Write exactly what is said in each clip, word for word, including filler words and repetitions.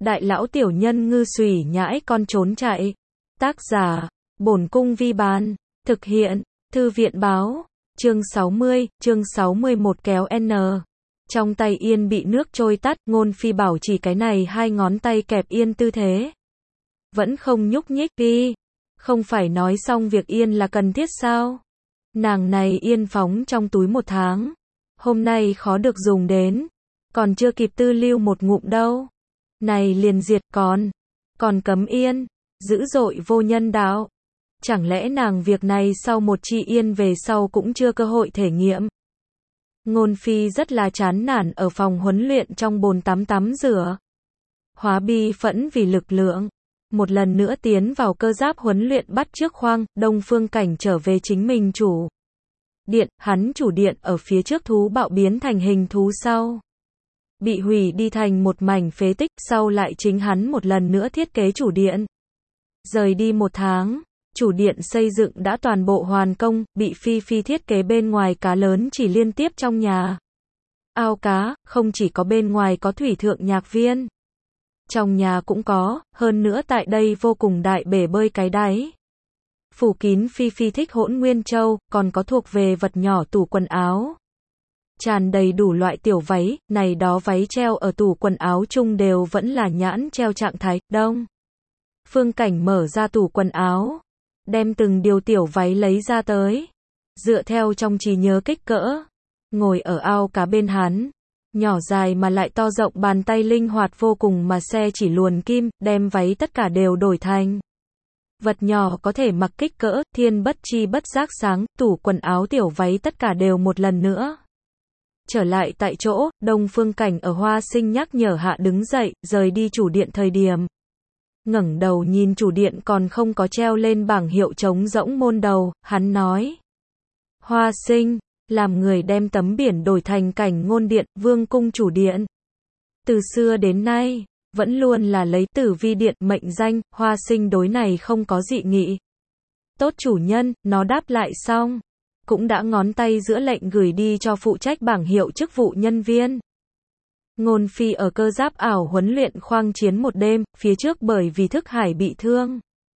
đại lão tiểu nhân ngư xùy nhãi con trốn chạy. Tác giả, Bổn Cung Vi Bán. Thực hiện, Thư viện Báo. Chương sáu mươi, chương sáu mươi mốt kéo N. Trong tay Yên bị nước trôi tắt, Ngôn Phi bảo chỉ cái này hai ngón tay kẹp Yên tư thế. Vẫn không nhúc nhích đi. Không phải nói xong việc Yên là cần thiết sao? Nàng này Yên phóng trong túi một tháng. Hôm nay khó được dùng đến. Còn chưa kịp tư lưu một ngụm đâu. Này liền diệt còn. Còn cấm Yên. Dữ dội vô nhân đạo. Chẳng lẽ nàng việc này sau một chi Yên về sau cũng chưa cơ hội thể nghiệm? Ngôn Phi rất là chán nản ở phòng huấn luyện trong bồn tắm tắm rửa. Hóa bi phẫn vì lực lượng. Một lần nữa tiến vào cơ giáp huấn luyện bắt trước khoang, Đông Phương Cảnh trở về chính mình chủ điện, hắn chủ điện ở phía trước thú bạo biến thành hình thú sau. Bị hủy đi thành một mảnh phế tích, sau lại chính hắn một lần nữa thiết kế chủ điện. Rời đi một tháng, chủ điện xây dựng đã toàn bộ hoàn công, bị Phi Phi thiết kế bên ngoài cá lớn chỉ liên tiếp trong nhà. Ao cá, không chỉ có bên ngoài có thủy thượng nhạc viên. Trong nhà cũng có, hơn nữa tại đây vô cùng đại bể bơi cái đáy. Phủ kín Phi Phi thích hỗn nguyên châu, còn có thuộc về vật nhỏ tủ quần áo. Tràn đầy đủ loại tiểu váy, này đó váy treo ở tủ quần áo chung đều vẫn là nhãn treo trạng thái, Đông Phương Cảnh mở ra tủ quần áo. Đem từng điều tiểu váy lấy ra tới. Dựa theo trong trí nhớ kích cỡ. Ngồi ở ao cá bên hắn. Nhỏ dài mà lại to rộng bàn tay linh hoạt vô cùng mà xe chỉ luồn kim, đem váy tất cả đều đổi thành. Vật nhỏ có thể mặc kích cỡ, thiên bất chi bất giác sáng, tủ quần áo tiểu váy tất cả đều một lần nữa. Trở lại tại chỗ, Đông Phương Cảnh ở Hoa Sinh nhắc nhở hạ đứng dậy, rời đi chủ điện thời điểm. Ngẩng đầu nhìn chủ điện còn không có treo lên bảng hiệu trống rỗng môn đầu, hắn nói. Hoa Sinh, làm người đem tấm biển đổi thành Cảnh Ngôn Điện, Vương Cung chủ điện. Từ xưa đến nay, vẫn luôn là lấy Tử Vi Điện mệnh danh, Hoa Sinh đối này không có dị nghị. Tốt chủ nhân, nó đáp lại xong. Cũng đã ngón tay giữa lệnh gửi đi cho phụ trách bảng hiệu chức vụ nhân viên. Ngôn Phi ở cơ giáp ảo huấn luyện khoang chiến một đêm, phía trước bởi vì Thức Hải bị thương.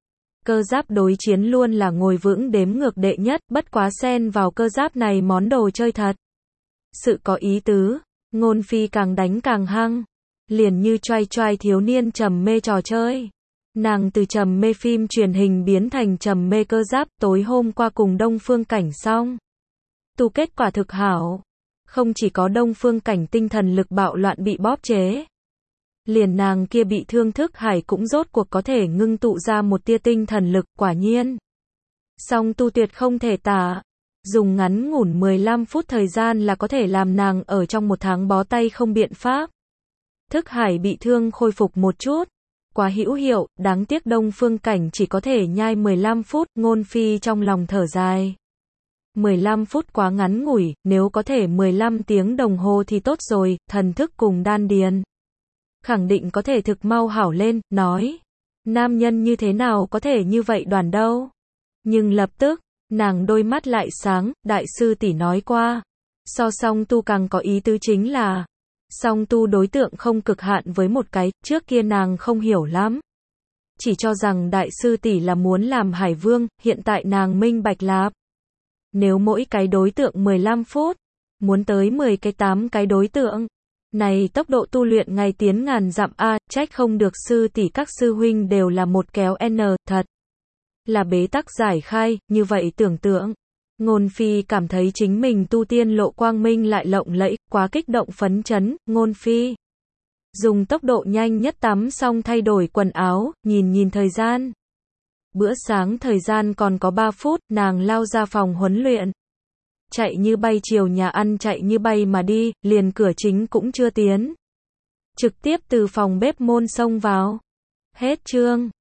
Cơ giáp đối chiến luôn là ngồi vững đếm ngược đệ nhất, bất quá xen vào cơ giáp này món đồ chơi thật. Sự có ý tứ, Ngôn Phi càng đánh càng hăng. Liền như choai choai thiếu niên trầm mê trò chơi. Nàng từ trầm mê phim truyền hình biến thành trầm mê cơ giáp, tối hôm qua cùng Đông Phương Cảnh xong. Tu kết quả thực hảo. Không chỉ có Đông Phương Cảnh tinh thần lực bạo loạn bị bóp chế. Liền nàng kia bị thương Thức Hải cũng rốt cuộc có thể ngưng tụ ra một tia tinh thần lực, quả nhiên. Song tu tuyệt không thể tả. Dùng ngắn ngủn mười lăm phút thời gian là có thể làm nàng ở trong một tháng bó tay không biện pháp. Thức Hải bị thương khôi phục một chút. Quá hữu hiệu, đáng tiếc Đông Phương Cảnh chỉ có thể nhai mười lăm phút, Ngôn Phi trong lòng thở dài. mười lăm phút quá ngắn ngủi, nếu có thể mười lăm tiếng đồng hồ thì tốt rồi, thần thức cùng đan điền. Khẳng định có thể thực mau hảo lên, nói. Nam nhân như thế nào có thể như vậy đoàn đâu. Nhưng lập tức, nàng đôi mắt lại sáng, đại sư tỷ nói qua. So song tu càng có ý tứ chính là. Song tu đối tượng không cực hạn với một cái, trước kia nàng không hiểu lắm. Chỉ cho rằng đại sư tỷ là muốn làm hải vương, hiện tại nàng minh bạch lạp. Nếu mỗi cái đối tượng mười lăm phút, muốn tới mười cái tám cái đối tượng. Này tốc độ tu luyện ngày tiến ngàn dặm a, trách không được sư tỷ các sư huynh đều là một kéo N, thật. Là bế tắc giải khai, như vậy tưởng tượng. Ngôn Phi cảm thấy chính mình tu tiên lộ quang minh lại lộng lẫy, quá kích động phấn chấn, Ngôn Phi. Dùng tốc độ nhanh nhất tắm xong thay đổi quần áo, nhìn nhìn thời gian. Bữa sáng thời gian còn có ba phút, nàng lao ra phòng huấn luyện. Chạy như bay chiều nhà ăn chạy như bay mà đi, liền cửa chính cũng chưa tiến. Trực tiếp từ phòng bếp môn xông vào. Hết chương.